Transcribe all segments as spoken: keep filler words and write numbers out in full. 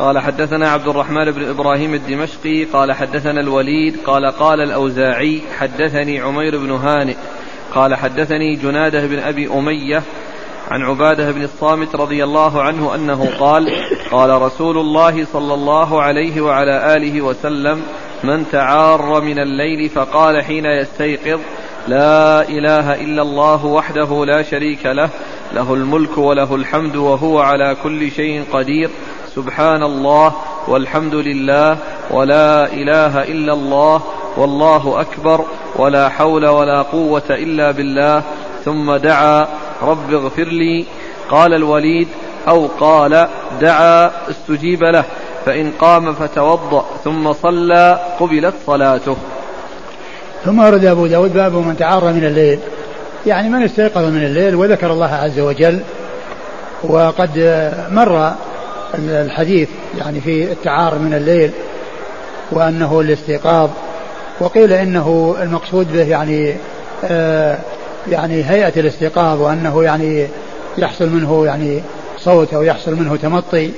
قال حدثنا عبد الرحمن بن إبراهيم الدمشقي قال حدثنا الوليد قال قال الأوزاعي حدثني عمير بن هانئ قال حدثني جناده بن أبي أمية عن عبادة بن الصامت رضي الله عنه أنه قال قال رسول الله صلى الله عليه وعلى آله وسلم من تعار من الليل فقال حين يستيقظ لا إله إلا الله وحده لا شريك له له الملك وله الحمد وهو على كل شيء قدير سبحان الله والحمد لله ولا إله إلا الله والله أكبر ولا حول ولا قوة إلا بالله ثم دعا رب اغفر لي. قال الوليد أو قال دعا استجيب له فإن قام فتوضأ ثم صلى قبلت صلاته. ثم ورد أبو داود باب من تعار من الليل، يعني من استيقظ من الليل وذكر الله عز وجل. وقد مر الحديث يعني في التعار من الليل وأنه الاستيقاظ، وقيل إنه المقصود به يعني آه يعني هيئة الاستيقاظ، وأنه يعني يحصل منه يعني صوت أو يحصل منه تمطي،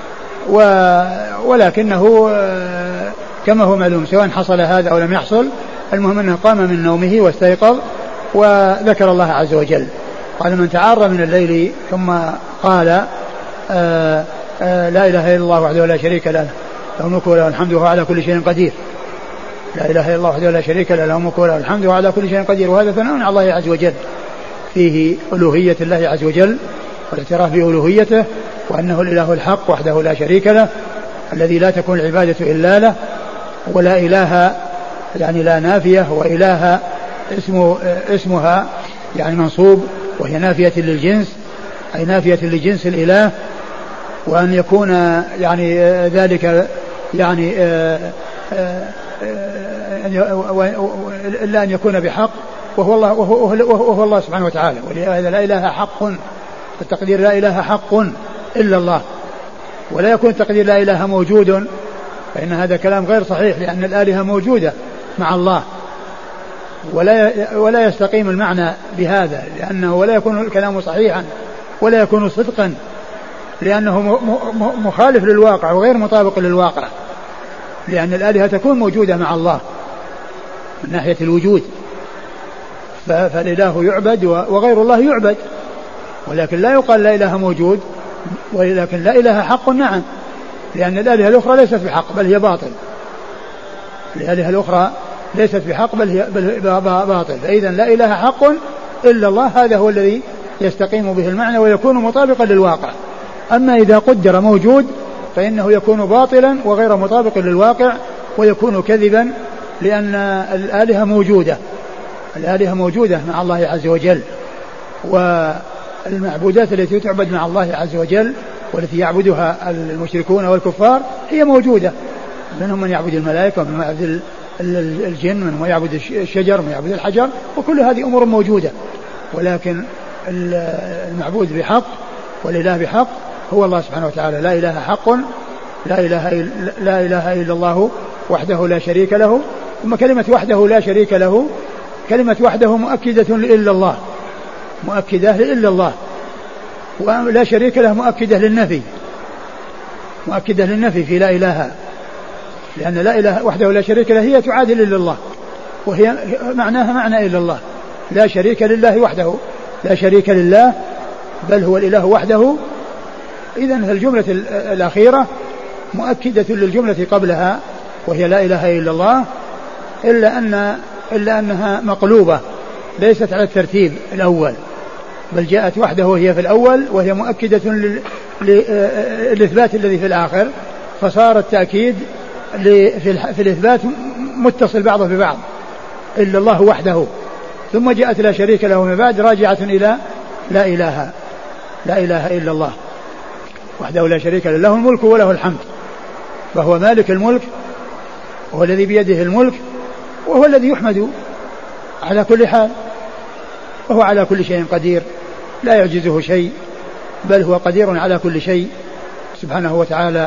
ولكنه آه كما هو معلوم سواء حصل هذا أو لم يحصل، المهم أنه قام من نومه واستيقظ وذكر الله عز وجل. قال من تعار من الليل ثم قال آه آه لا إله إلا الله وحده لا شريك له له الملك وله الحمد وهو على كل شيء قدير. لا إله إلا الله وحده لا شريك له له الملك وله الحمد وهو على كل شيء قدير. وهذا ثناء على الله عز وجل، فيه ألوهية الله عز وجل والاعتراف بألوهيته وأنه الإله الحق وحده لا شريك له الذي لا تكون العبادة إلا له، ولا إله يعني لا نافية، وإله اسمه اسمها يعني منصوب وهي نافية للجنس أي نافية لجنس الإله، وأن يكون يعني ذلك يعني إلا أن يكون بحق وهو الله, وهو, وهو الله سبحانه وتعالى. ولهذا لا إله حق، التقدير لا إله حق إلا الله، ولا يكون التقدير لا إله موجود، فإن هذا كلام غير صحيح، لأن الآلهة موجودة مع الله، ولا ولا يستقيم المعنى بهذا، لأنه ولا يكون الكلام صحيحا ولا يكون صدقا، لأنه مخالف للواقع وغير مطابق للواقع، لأن الآلهة تكون موجودة مع الله من ناحية الوجود، فالإله يعبد وغير الله يعبد، ولكن لا يقال لا إله موجود، ولكن لا إله حق نعم، لأن الآلهة الأخرى ليست بحق بل هي باطل، الآلهة الأخرى ليست بحق بل هي باطل، فإذا لا إله حق إلا الله، هذا هو الذي يستقيم به المعنى ويكون مطابقا للواقع. أما إذا قدر موجود فإنه يكون باطلا وغير مطابق للواقع ويكون كذبا، لأن الآلهة موجودة الآلهة موجودة مع الله عز وجل، والمعبودات التي تعبد مع الله عز وجل والتي يعبدها المشركون والكفار هي موجودة، منهم من يعبد الملائكة ومن يعبد الجن ومن يعبد الشجر ومن يعبد الحجر، وكل هذه أمور موجودة، ولكن المعبود بحق والإله بحق هو الله سبحانه وتعالى. لا إله حق لا إله إلا, لا إله إلا الله وحده لا شريك له. ثم كلمة وحده لا شريك له، كلمة وحده مؤكدة لإلا الله، مؤكدة لإلا الله، ولا شريك له مؤكدة للنفي، مؤكدة للنفي في لا إله، لأن لا إله وحده لا شريك له هي تعادل إلا الله، وهي معناها معنى إلا الله، لا شريك لله وحده، لا شريك لله بل هو الإله وحده. إذن الجملة الأخيرة مؤكدة للجملة قبلها وهي لا إله إلا الله، إلا أن إلا أنها مقلوبة ليست على الترتيب الأول، بل جاءت وحده وهي في الأول وهي مؤكدة للإثبات الذي في الآخر، فصار التأكيد في الإثبات متصل بعضه ببعض، إلا الله وحده، ثم جاءت لا شريك له من بعد راجعة إلى لا إله لا إله إلا الله وحده لا شريك له، له الملك وله الحمد، فهو مالك الملك وهو الذي بيده الملك وهو الذي يحمد على كل حال، وهو على كل شيء قدير لا يعجزه شيء، بل هو قدير على كل شيء سبحانه وتعالى.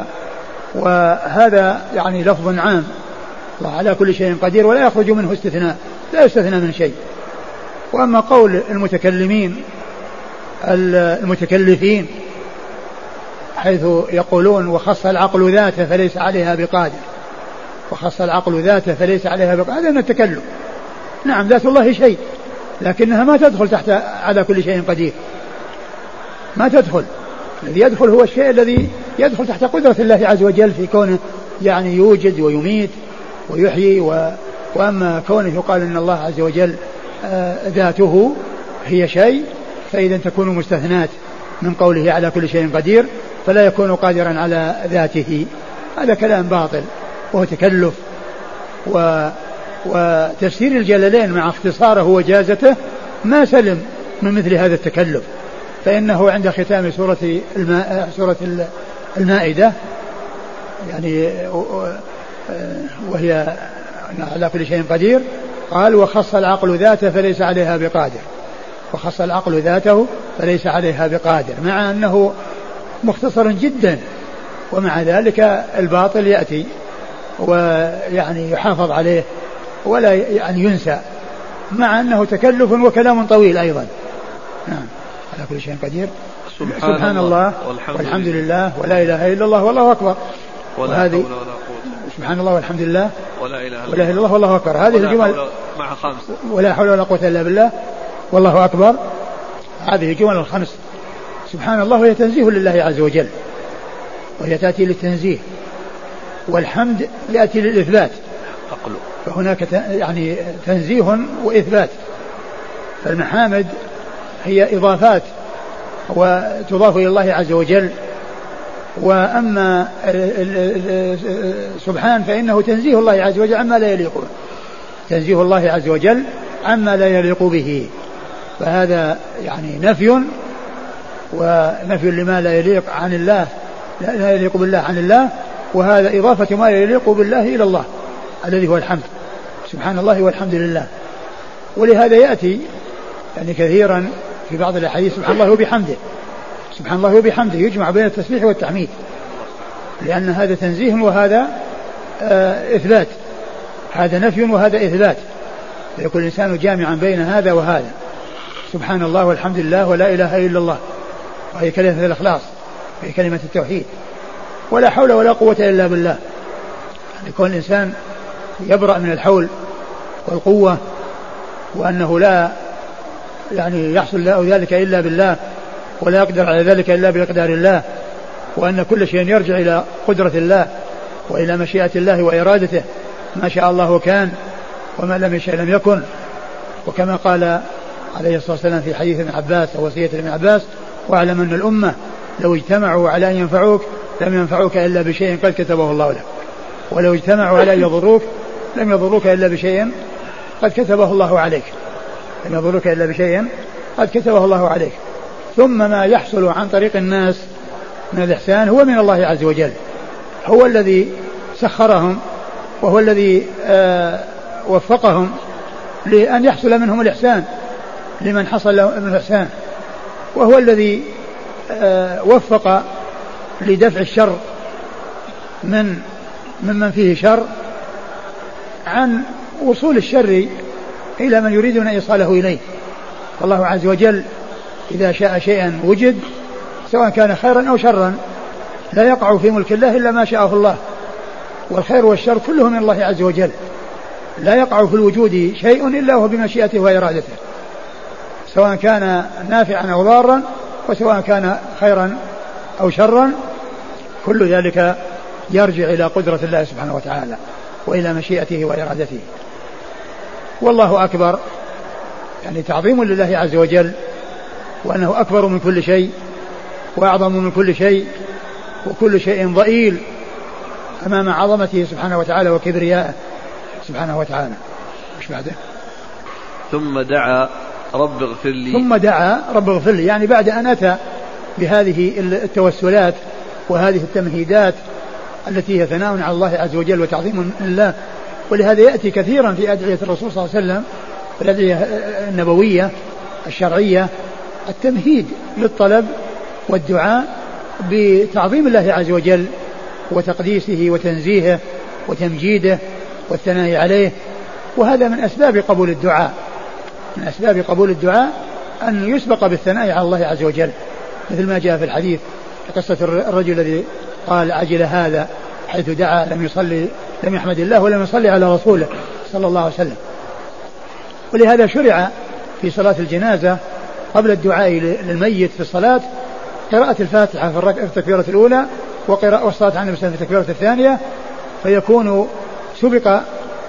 وهذا يعني لفظ عام، الله على كل شيء قدير ولا يخرج منه استثناء، لا يستثنى من شيء. وأما قول المتكلمين المتكلفين حيث يقولون وخص العقل ذاته فليس عليها بقادر، وخص العقل ذاته فليس عليها بقادر، هذا من التكلم. نعم ذات الله شيء، لكنها ما تدخل تحت على كل شيء قدير، ما تدخل. الذي يدخل هو الشيء الذي يدخل تحت قدرة الله عز وجل في كونه يعني يوجد ويميت ويحيي و... وأما كونه يقال أن الله عز وجل آه ذاته هي شيء، فإذا تكون مستثنات من قوله على كل شيء قدير فلا يكون قادرا على ذاته. هذا كلام باطل وهو تكلف. و... وتفسير الجلالين مع اختصاره وجازته ما سلم من مثل هذا التكلف، فإنه عند ختام سورة الماء سورة المائدة يعني وهي على كل شيء قدير قال وخص العقل ذاته فليس عليها بقادر، وخص العقل ذاته فليس عليها بقادر، مع أنه مختصر جدا، ومع ذلك الباطل يأتي ويعني يحافظ عليه ولا يعني ينسى، مع أنه تكلف وكلام طويل أيضا. نعم على كل شيء قدير. سبحان, سبحان الله والحمد, والحمد لله ولا إله إلا الله والله أكبر. وهذه سبحان الله والحمد لله ولا إله إلا الله والله أكبر. هذه الجمل مع خمس ولا حول ولا قوة إلا بالله والله أكبر. هذه جمل الخمس. سبحان الله وهي تنزيه لله عز وجل، وهي تأتي للتنزيه، والحمد يأتي للإثبات، فهناك يعني تنزيه وإثبات. فالمحامد هي إضافات وتضاف إلى الله عز وجل، وأما سبحان فإنه تنزيه الله عز وجل عما لا يليق به، تنزيه الله عز وجل عما لا يليق به، فهذا يعني نفي، ونفي لما لا يليق عن الله لا يليق بالله عن الله، وهذا إضافة ما يليق بالله إلى الله الذي هو الحمد. سبحان الله والحمد لله. ولهذا يأتي يعني كثيرا في بعض الأحاديث سبحان الله وبحمده، سبحان الله وبحمده، يجمع بين التسبيح والتحميد، لأن هذا تنزيه وهذا آه إثبات، هذا نفي وهذا إثبات، فيكون الإنسان جامعا بين هذا وهذا. سبحان الله والحمد لله ولا إله إلا الله، وهي كلمة الإخلاص، وهي كلمة التوحيد، ولا حول ولا قوة إلا بالله، يكون الإنسان يبرأ من الحول والقوة، وأنه لا يعني يحصل له ذلك إلا بالله، ولا يقدر على ذلك إلا بإقدار الله، وأن كل شيء يرجع إلى قدرة الله وإلى مشيئة الله وإرادته، ما شاء الله كان وما لم يشاء لم يكن. وكما قال عليه الصلاة والسلام في حديث ابن عباس أو وصية ابن عباس: واعلم أن الأمة لو اجتمعوا على أن ينفعوك لم ينفعوك إلا بشيء قد كتبه الله لك، ولو اجتمعوا على أن يضروك لم يضروك إلا بشيء قد كتبه الله عليك، لم يضروك إلا بشيء قد كتبه الله عليك. ثم ما يحصل عن طريق الناس من الإحسان هو من الله عز وجل، هو الذي سخرهم، وهو الذي آه وفقهم لأن يحصل منهم الإحسان لمن حصل لهم الإحسان، وهو الذي آه وفق لدفع الشر من ممن فيه شر عن وصول الشر إلى من يريدون إيصاله إليه. الله عز وجل إذا شاء شيئا وجد، سواء كان خيرا أو شرا، لا يقع في ملك الله إلا ما شاءه الله، والخير والشر كله من الله عز وجل، لا يقع في الوجود شيء إلا هو بمشيئته وإرادته، سواء كان نافعا أو ضارا، وسواء كان خيرا أو شرا، كل ذلك يرجع إلى قدرة الله سبحانه وتعالى وإلى مشيئته وإرادته. والله أكبر يعني تعظيم لله عز وجل، وأنه أكبر من كل شيء وأعظم من كل شيء، وكل شيء ضئيل أمام عظمته سبحانه وتعالى وكبريائه سبحانه وتعالى. مش بعده؟ ثم دعا رب اغفر لي ثم دعا رب اغفر لي، يعني بعد أن أتى بهذه التوسلات وهذه التمهيدات التي هي ثناء على الله عز وجل وتعظيم لله. ولهذا يأتي كثيرا في أدعية الرسول صلى الله عليه وسلم، الأدعية النبوية الشرعية، التمهيد للطلب والدعاء بتعظيم الله عز وجل وتقديسه وتنزيهه وتمجيده والثناء عليه. وهذا من أسباب قبول الدعاء، من أسباب قبول الدعاء أن يسبق بالثناء على الله عز وجل، مثل ما جاء في الحديث قصة الرجل الذي قال عجل هذا حيث دعا لم يصلي لم يحمد الله ولم يصلي على رسوله صلى الله عليه وسلم. ولهذا شرع في صلاة الجنازة قبل الدعاء للميت في الصلاة قراءة الفاتحة في التكبيرة الأولى وقراءة والصلاة على النبي في التكبيرة الثانية، فيكون سبق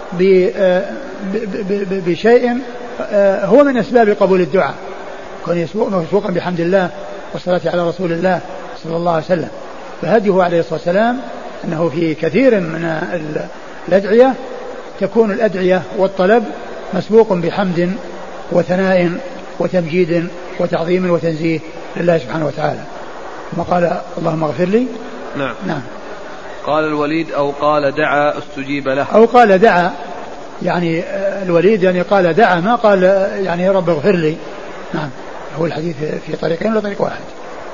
بشيء هو من أسباب قبول الدعاء، كون مسبوقا بحمد الله والصلاة على رسول الله صلى الله عليه وسلم. فهديه عليه الصلاة والسلام أنه في كثير من الأدعية تكون الأدعية والطلب مسبوق بحمد وثناء وتمجيد وتعظيم وتنزيه لله سبحانه وتعالى، ثم قال اللهم اغفر لي. نعم. نعم. قال الوليد أو قال دعا استجيب له، أو قال دعا، يعني الوليد يعني قال دعا ما قال يعني يا رب اغفر لي. نعم. هو الحديث في طريقين ولا طريق واحد؟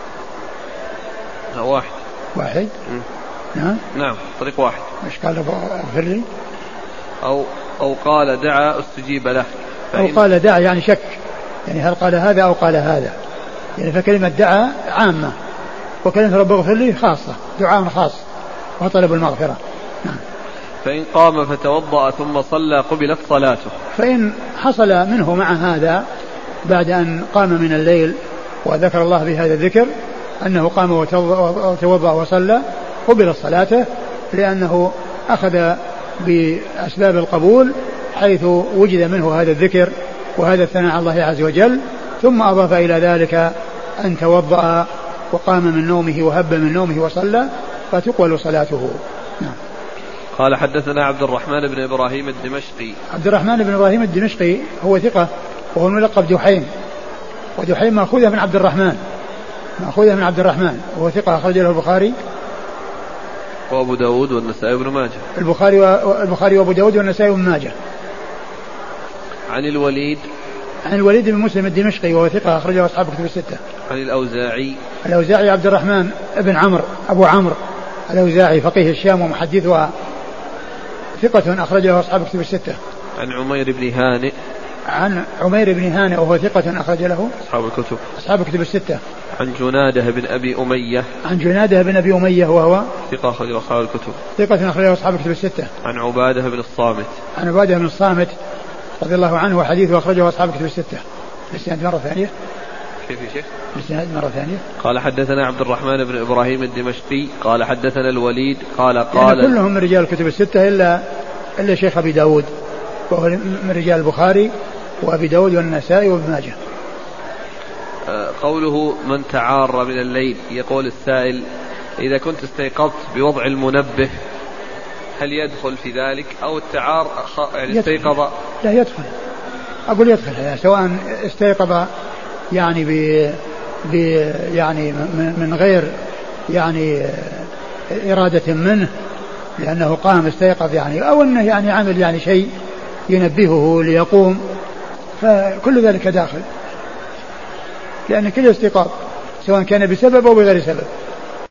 لا واحد. واحد. م. نعم. نعم طريق واحد. مش قال اغفر لي؟ أو أو قال دعا استجيب له. أو قال دعا يعني شك، يعني هل قال هذا أو قال هذا، يعني فكلمة دعا عامة وكلمة رب اغفر لي خاصة، دعاء خاص وطلب المغفرة. نعم. فإن قام فتوضأ ثم صلى قبلت صلاته. فإن حصل منه مع هذا بعد أن قام من الليل وذكر الله بهذا الذكر أنه قام وتوضأ وصلى قبلت صلاته، لأنه أخذ بأسباب القبول حيث وجد منه هذا الذكر وهذا الثناء على الله عز وجل، ثم أضاف إلى ذلك أن توضأ وقام من نومه وهب من نومه وصلى فتقبل صلاته. نعم. قال حدثنا عبد الرحمن بن إبراهيم الدمشقي. عبد الرحمن بن إبراهيم الدمشقي هو ثقة وهو الملقب دحيم، ودحيم مأخوذة من عبد الرحمن، مأخوذة من عبد الرحمن، وهو ثقة أخرج له البخاري وأبو داود والنسائي وابن ماجه. البخاري والبخاري وأبو داود والنسائي وابن ماجه. عن الوليد عن الوليد بن مسلم الدمشقي وهو ثقة أخرجه أصحاب كتب الستة. عن الأوزاعي الأوزاعي عبد الرحمن ابن عمرو أبو عمرو الأوزاعي فقيه الشام ومحدثها ثقة أخرجه أصحاب كتب الستة. عن عمير بن هانئ عن عمير بن هانئ وهو ثقة أخرج له أصحاب الكتب أصحاب كتب الستة. عن جناده بن أبي أمية عن جناده بن أبي أمية وهو ثقة أخرجه أصحاب الكتب ثقة أخرجه أصحاب كتب الستة. عن عبادة بن الصامت عن عبادة بن الصامت رضي الله عنه وحديثه أخرجه أصحاب كتب الستة. الإسناد مرة ثانية. كيف يا شيخ؟ الإسناد مرة ثانية. قال حدثنا عبد الرحمن بن إبراهيم الدمشقي قال حدثنا الوليد قال قال يعني كلهم من رجال الكتب الستة إلا إلا شيخ أبي داود وهو من رجال البخاري وأبي داود والنسائي وابن ماجه. قوله من تعار من الليل، يقول السائل إذا كنت استيقظت بوضع المنبه هل يدخل في ذلك أو التعار يعني استيقظ؟ لا يدخل، أقول يدخل يعني سواء استيقظ يعني ب ب يعني من غير يعني إرادة منه لأنه قام استيقظ يعني، أو أنه يعني عمل يعني شيء ينبهه ليقوم، فكل ذلك داخل، لأن كل استيقاظ سواء كان بسبب أو بغير سبب.